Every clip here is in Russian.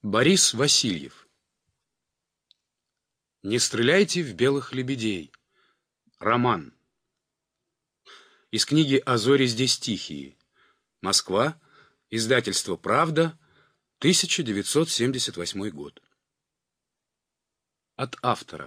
Борис Васильев. Не стреляйте в белых лебедей. Роман. Из книги «А зори здесь тихие». Москва. Издательство «Правда». 1978 год. От автора.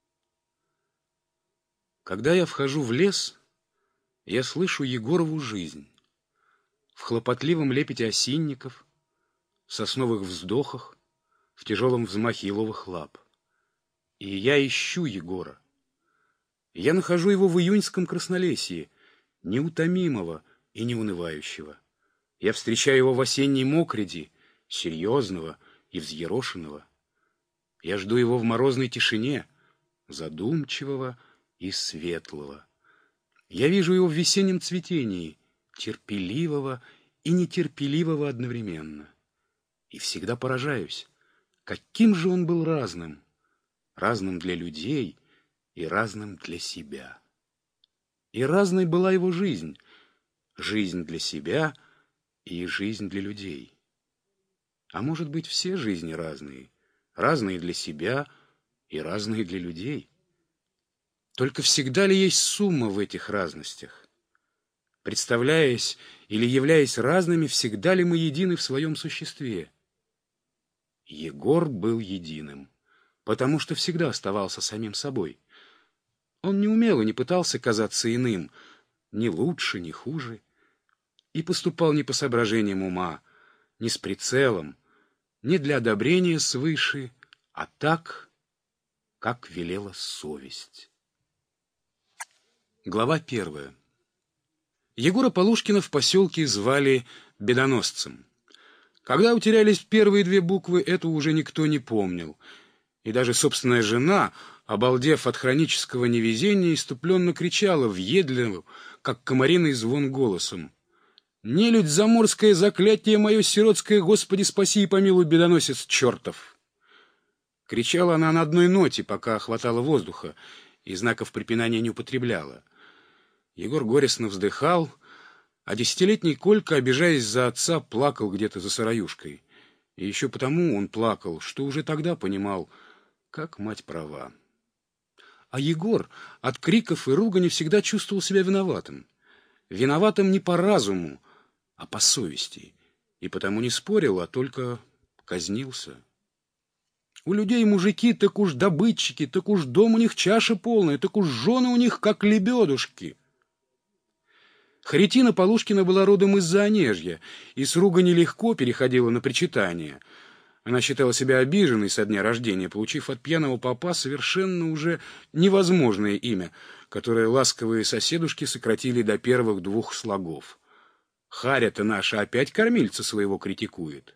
Когда я вхожу в лес, я слышу Егорову жизнь. В хлопотливом лепете осинников, в сосновых вздохах, в тяжелом взмахе еловых лап. И я ищу Егора. Я нахожу его в июньском краснолесье, неутомимого и неунывающего. Я встречаю его в осенней мокреди, серьезного и взъерошенного. Я жду его в морозной тишине, задумчивого и светлого. Я вижу его в весеннем цветении, терпеливого и нетерпеливого одновременно. И всегда поражаюсь, каким же он был разным. Разным для людей и разным для себя. И разной была его жизнь. Жизнь для себя и жизнь для людей. А может быть, все жизни разные. Разные для себя и разные для людей. Только всегда ли есть сумма в этих разностях? Представляясь или являясь разными, всегда ли мы едины в своем существе? Егор был единым, потому что всегда оставался самим собой. Он не умел и не пытался казаться иным, ни лучше, ни хуже, и поступал не по соображениям ума, не с прицелом, не для одобрения свыше, а так, как велела совесть. Глава 1. Егора Полушкина в поселке звали Бедоносцем. Когда утерялись первые две буквы, это уже никто не помнил. И даже собственная жена, обалдев от хронического невезения, иступленно кричала въедливо, как комариный звон голосом: «Нелюдь заморское, заклятие мое сиротское, Господи, спаси и помилуй, бедоносец чертов!» Кричала она на одной ноте, пока хватало воздуха, и знаков препинания не употребляла. Егор горестно вздыхал, а десятилетний Колька, обижаясь за отца, плакал где-то за сыроюшкой. И еще потому он плакал, что уже тогда понимал, как мать права. А Егор от криков и ругани всегда чувствовал себя виноватым. Виноватым не по разуму, а по совести. И потому не спорил, а только казнился. У людей мужики, так уж добытчики, так уж дом у них чаша полная, так уж жены у них как лебедушки. Харитина Полушкина была родом из-за Онежья, и с ругани легко переходила на причитание. Она считала себя обиженной со дня рождения, получив от пьяного попа совершенно уже невозможное имя, которое ласковые соседушки сократили до первых двух слогов. Харя-то наша опять кормильца своего критикует.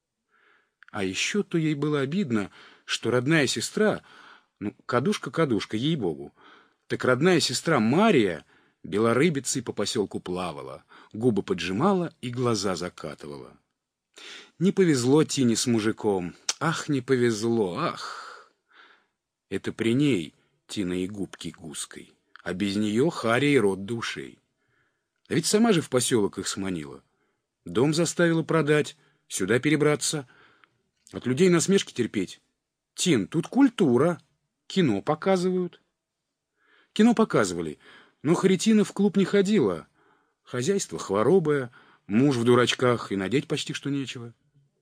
А еще то ей было обидно, что родная сестра, кадушка, ей-богу, так родная сестра Мария белорыбицей по поселку плавала, губы поджимала и глаза закатывала. Не повезло Тине с мужиком. Ах, не повезло, ах! Это при ней Тина и губки гуской, а без нее Харя и рот до ушей. А ведь сама же в поселок их сманила. Дом заставила продать, сюда перебраться, от людей насмешки терпеть. Тин, тут культура, кино показывают. Кино показывали, но Харитина в клуб не ходила. Хозяйство хворобое, муж в дурачках, и надеть почти что нечего.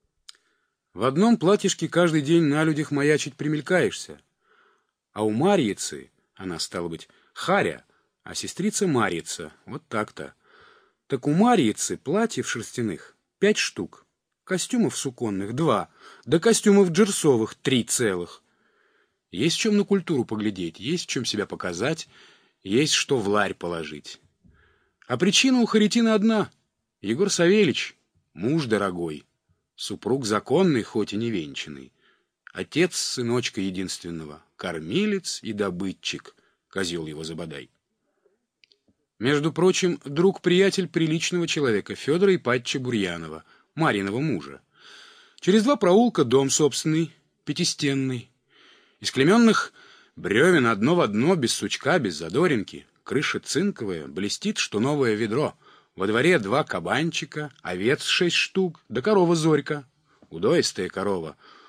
В одном платьишке каждый день на людях маячить примелькаешься. А у Марьицы, она, стала быть, Харя, а сестрица Марьица, вот так-то. Так у Марьицы платьев шерстяных 5 штук, костюмов суконных 2, да костюмов джерсовых 3 целых. Есть в чем на культуру поглядеть, есть в чем себя показать, есть что в ларь положить. А причина у Харитины одна. Егор Савельич, муж дорогой, супруг законный, хоть и не венчанный, отец сыночка единственного, кормилец и добытчик, козел его забодай. Между прочим, друг-приятель приличного человека, Федора Ипатьевича Бурьянова, Марьиного мужа. Через 2 проулка дом собственный, пятистенный. Из клеменных бревен одно в одно, без сучка, без задоринки. Крыша цинковая, блестит, что новое ведро. Во дворе 2 кабанчика, овец 6 штук, да корова Зорька. удоистая корова.